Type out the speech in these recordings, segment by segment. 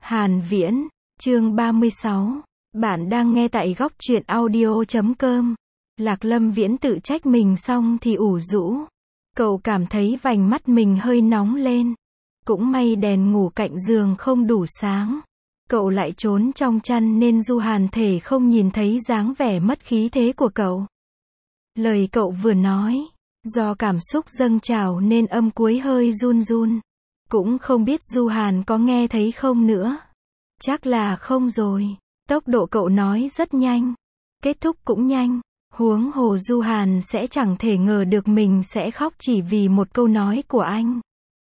Hàn Viễn, chương 36. Bạn đang nghe tại góc truyện audio.com. Lạc Lâm Viễn tự trách mình xong thì ủ rũ. Cậu cảm thấy vành mắt mình hơi nóng lên. Cũng may đèn ngủ cạnh giường không đủ sáng. Cậu lại trốn trong chăn nên Du Hàn thể không nhìn thấy dáng vẻ mất khí thế của cậu. Lời cậu vừa nói, do cảm xúc dâng trào nên âm cuối hơi run run. Cũng không biết Du Hàn có nghe thấy không nữa. Chắc là không rồi. Tốc độ cậu nói rất nhanh. Kết thúc cũng nhanh. Huống hồ Du Hàn sẽ chẳng thể ngờ được mình sẽ khóc chỉ vì một câu nói của anh.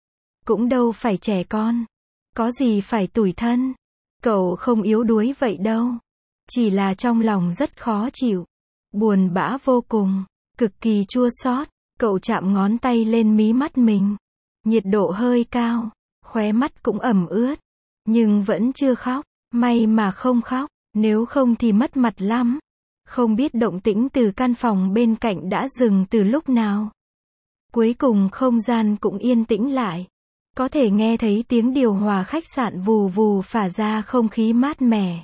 Cũng đâu phải trẻ con. Có gì phải tủi thân. Cậu không yếu đuối vậy đâu. Chỉ là trong lòng rất khó chịu. Buồn bã vô cùng. Cực kỳ chua xót. Cậu chạm ngón tay lên mí mắt mình. Nhiệt độ hơi cao. Khóe mắt cũng ẩm ướt. Nhưng vẫn chưa khóc. May mà không khóc. Nếu không thì mất mặt lắm. Không biết động tĩnh từ căn phòng bên cạnh đã dừng từ lúc nào. Cuối cùng không gian cũng yên tĩnh lại. Có thể nghe thấy tiếng điều hòa khách sạn vù vù phả ra không khí mát mẻ.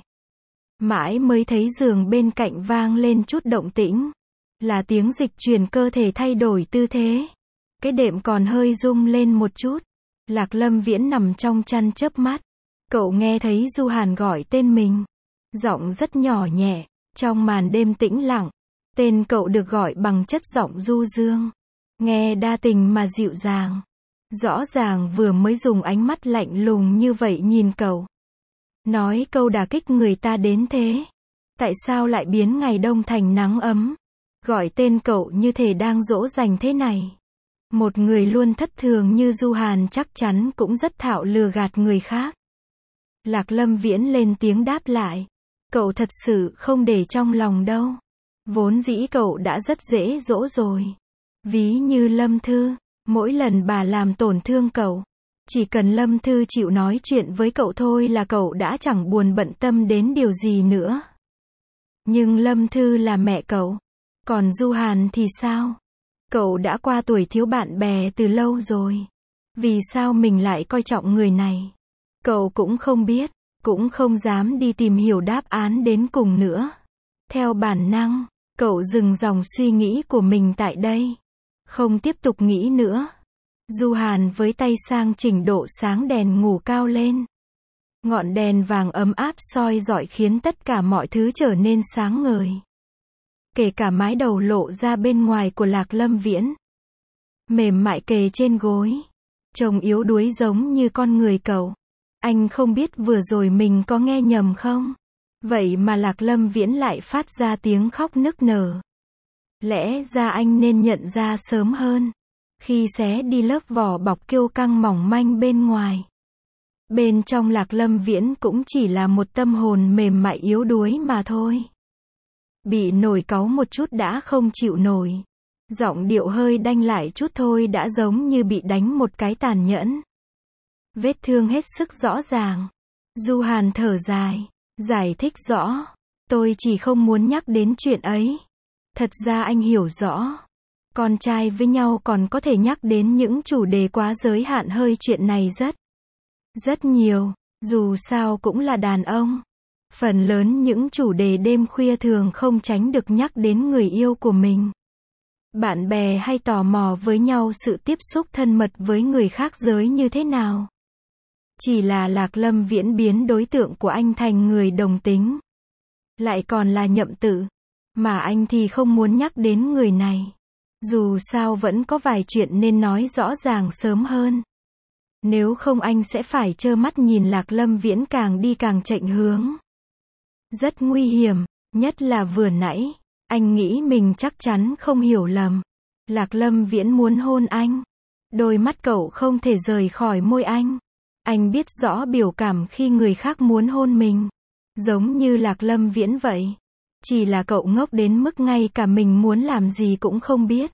Mãi mới thấy giường bên cạnh vang lên chút động tĩnh. Là tiếng dịch chuyển cơ thể thay đổi tư thế. Cái đệm còn hơi rung lên một chút. Lạc Lâm Viễn nằm trong chăn chớp mắt. Cậu nghe thấy Du Hàn gọi tên mình. Giọng rất nhỏ nhẹ. Trong màn đêm tĩnh lặng. Tên cậu được gọi bằng chất giọng du dương. Nghe đa tình mà dịu dàng. Rõ ràng vừa mới dùng ánh mắt lạnh lùng như vậy nhìn cậu. Nói câu đả kích người ta đến thế. Tại sao lại biến ngày đông thành nắng ấm? Gọi tên cậu như thể đang dỗ dành thế này. Một người luôn thất thường như Du Hàn chắc chắn cũng rất thạo lừa gạt người khác. Lạc Lâm Viễn lên tiếng đáp lại. Cậu thật sự không để trong lòng đâu. Vốn dĩ cậu đã rất dễ dỗ rồi. Ví như Lâm Thư. Mỗi lần bà làm tổn thương cậu. Chỉ cần Lâm Thư chịu nói chuyện với cậu thôi là cậu đã chẳng buồn bận tâm đến điều gì nữa. Nhưng Lâm Thư là mẹ cậu. Còn Du Hàn thì sao? Cậu đã qua tuổi thiếu bạn bè từ lâu rồi. Vì sao mình lại coi trọng người này? Cậu cũng không biết. Cũng không dám đi tìm hiểu đáp án đến cùng nữa. Theo bản năng, cậu dừng dòng suy nghĩ của mình tại đây. Không tiếp tục nghĩ nữa. Du Hàn với tay sang chỉnh độ sáng đèn ngủ cao lên. Ngọn đèn vàng ấm áp soi rọi khiến tất cả mọi thứ trở nên sáng ngời. Kể cả mái đầu lộ ra bên ngoài của Lạc Lâm Viễn. Mềm mại kề trên gối. Trông yếu đuối giống như con người cậu. Anh không biết vừa rồi mình có nghe nhầm không? Vậy mà Lạc Lâm Viễn lại phát ra tiếng khóc nức nở. Lẽ ra anh nên nhận ra sớm hơn. Khi xé đi lớp vỏ bọc kiêu căng mỏng manh bên ngoài. Bên trong Lạc Lâm Viễn cũng chỉ là một tâm hồn mềm mại yếu đuối mà thôi. Bị nổi cáu một chút đã không chịu nổi. Giọng điệu hơi đanh lại chút thôi đã giống như bị đánh một cái tàn nhẫn. Vết thương hết sức rõ ràng. Du Hàn thở dài. Giải thích rõ. Tôi chỉ không muốn nhắc đến chuyện ấy. Thật ra anh hiểu rõ. Con trai với nhau còn có thể nhắc đến những chủ đề quá giới hạn hơi chuyện này rất nhiều. Dù sao cũng là đàn ông. Phần lớn những chủ đề đêm khuya thường không tránh được nhắc đến người yêu của mình. Bạn bè hay tò mò với nhau sự tiếp xúc thân mật với người khác giới như thế nào. Chỉ là Lạc Lâm Viễn biến đối tượng của anh thành người đồng tính. Lại còn là Nhậm Tự. Mà anh thì không muốn nhắc đến người này. Dù sao vẫn có vài chuyện nên nói rõ ràng sớm hơn. Nếu không anh sẽ phải trơ mắt nhìn Lạc Lâm Viễn càng đi càng chệch hướng. Rất nguy hiểm, nhất là vừa nãy. Anh nghĩ mình chắc chắn không hiểu lầm. Lạc Lâm Viễn muốn hôn anh. Đôi mắt cậu không thể rời khỏi môi anh. Anh biết rõ biểu cảm khi người khác muốn hôn mình. Giống như Lạc Lâm Viễn vậy. Chỉ là cậu ngốc đến mức ngay cả mình muốn làm gì cũng không biết.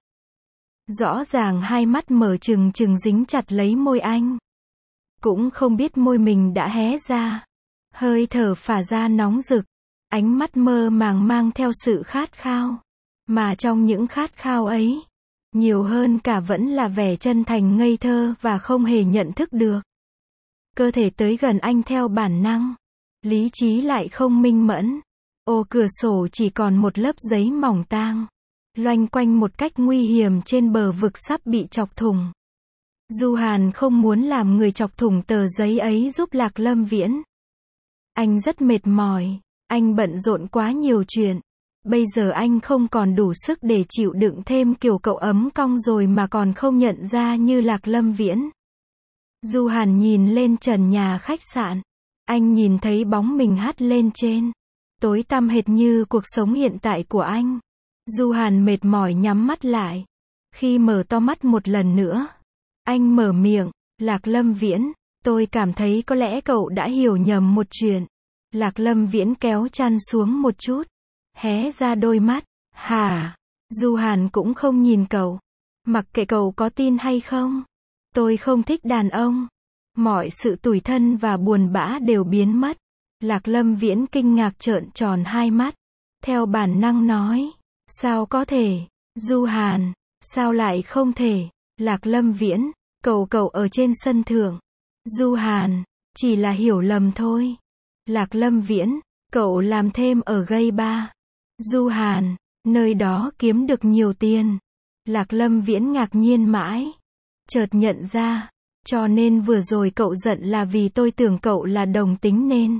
Rõ ràng hai mắt mở trừng trừng dính chặt lấy môi anh. Cũng không biết môi mình đã hé ra. Hơi thở phả ra nóng rực. Ánh mắt mơ màng mang theo sự khát khao. Mà trong những khát khao ấy, nhiều hơn cả vẫn là vẻ chân thành ngây thơ và không hề nhận thức được. cơ thể tới gần anh theo bản năng. Lý trí lại không minh mẫn. Ô cửa sổ chỉ còn một lớp giấy mỏng tang, loanh quanh một cách nguy hiểm trên bờ vực sắp bị chọc thủng. Du Hàn không muốn làm người chọc thủng tờ giấy ấy giúp Lạc Lâm Viễn. Anh rất mệt mỏi, anh bận rộn quá nhiều chuyện. Bây giờ anh không còn đủ sức để chịu đựng thêm kiểu cậu ấm cong rồi mà còn không nhận ra như Lạc Lâm Viễn. Du Hàn nhìn lên trần nhà khách sạn. Anh nhìn thấy bóng mình hắt lên trên. Tối tăm hệt như cuộc sống hiện tại của anh. Du Hàn mệt mỏi nhắm mắt lại. Khi mở to mắt một lần nữa, anh mở miệng, Lạc Lâm Viễn, tôi cảm thấy có lẽ cậu đã hiểu nhầm một chuyện. Lạc Lâm Viễn kéo chăn xuống một chút, hé ra đôi mắt. Hả? Du Hàn cũng không nhìn cậu. Mặc kệ cậu có tin hay không, tôi không thích đàn ông. Mọi sự tủi thân và buồn bã đều biến mất. Lạc Lâm Viễn kinh ngạc trợn tròn hai mắt. Theo bản năng nói, sao có thể? Du Hàn, sao lại không thể? Lạc Lâm Viễn, cậu ở trên sân thượng. Du Hàn, chỉ là hiểu lầm thôi. Lạc Lâm Viễn, cậu làm thêm ở gay bar. Du Hàn, nơi đó kiếm được nhiều tiền. Lạc Lâm Viễn ngạc nhiên mãi. Chợt nhận ra, cho nên vừa rồi cậu giận là vì tôi tưởng cậu là đồng tính nên.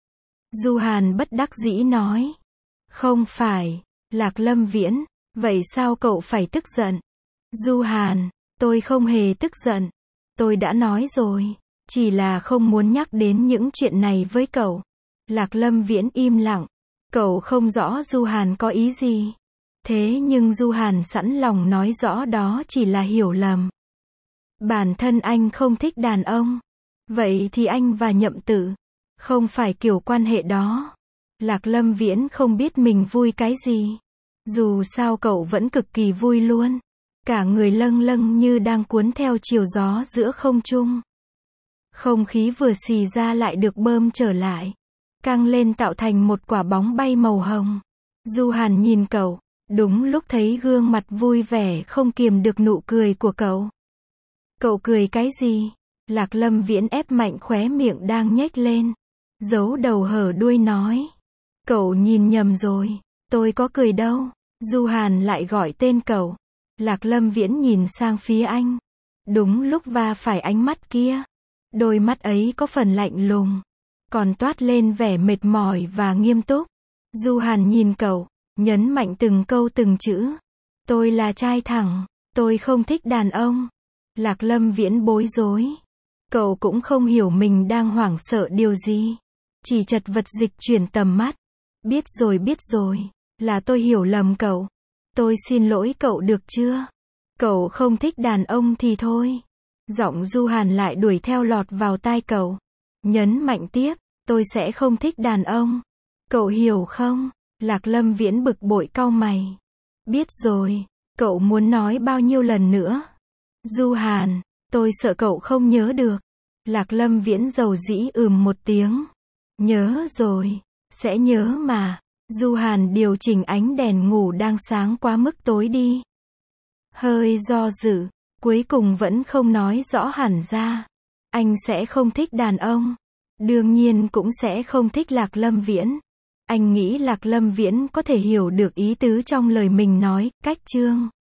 Du Hàn bất đắc dĩ nói. Không phải. Lạc Lâm Viễn, vậy sao cậu phải tức giận? Du Hàn, tôi không hề tức giận. Tôi đã nói rồi, chỉ là không muốn nhắc đến những chuyện này với cậu. Lạc Lâm Viễn im lặng. Cậu không rõ Du Hàn có ý gì. Thế nhưng Du Hàn sẵn lòng nói rõ đó chỉ là hiểu lầm. Bản thân anh không thích đàn ông. Vậy thì anh và Nhậm Tử không phải kiểu quan hệ đó. Lạc Lâm Viễn không biết mình vui cái gì. Dù sao cậu vẫn cực kỳ vui luôn. Cả người lâng lâng như đang cuốn theo chiều gió giữa không trung. Không khí vừa xì ra lại được bơm trở lại, căng lên tạo thành một quả bóng bay màu hồng. Du Hàn nhìn cậu, đúng lúc thấy gương mặt vui vẻ không kiềm được nụ cười của cậu. Cậu cười cái gì? Lạc Lâm Viễn ép mạnh khóe miệng đang nhếch lên, giấu đầu hở đuôi nói. Cậu nhìn nhầm rồi, tôi có cười đâu. Du Hàn lại gọi tên cậu. Lạc Lâm Viễn nhìn sang phía anh. Đúng lúc va phải ánh mắt kia. Đôi mắt ấy có phần lạnh lùng, còn toát lên vẻ mệt mỏi và nghiêm túc. Du Hàn nhìn cậu, nhấn mạnh từng câu từng chữ. Tôi là trai thẳng, tôi không thích đàn ông. Lạc Lâm Viễn bối rối. Cậu cũng không hiểu mình đang hoảng sợ điều gì. Chỉ chật vật dịch chuyển tầm mắt. Biết rồi, là tôi hiểu lầm cậu. Tôi xin lỗi cậu được chưa? Cậu không thích đàn ông thì thôi. Giọng Du Hàn lại đuổi theo lọt vào tai cậu. Nhấn mạnh tiếp, tôi sẽ không thích đàn ông. Cậu hiểu không? Lạc Lâm Viễn bực bội cau mày. Biết rồi, cậu muốn nói bao nhiêu lần nữa? Du Hàn, tôi sợ cậu không nhớ được. Lạc Lâm Viễn dầu dĩ một tiếng. Nhớ rồi, sẽ nhớ mà. Du Hàn điều chỉnh ánh đèn ngủ đang sáng quá mức tối đi. Hơi do dự, cuối cùng vẫn không nói rõ hẳn ra. Anh sẽ không thích đàn ông. Đương nhiên cũng sẽ không thích Lạc Lâm Viễn. Anh nghĩ Lạc Lâm Viễn có thể hiểu được ý tứ trong lời mình nói, cách chương.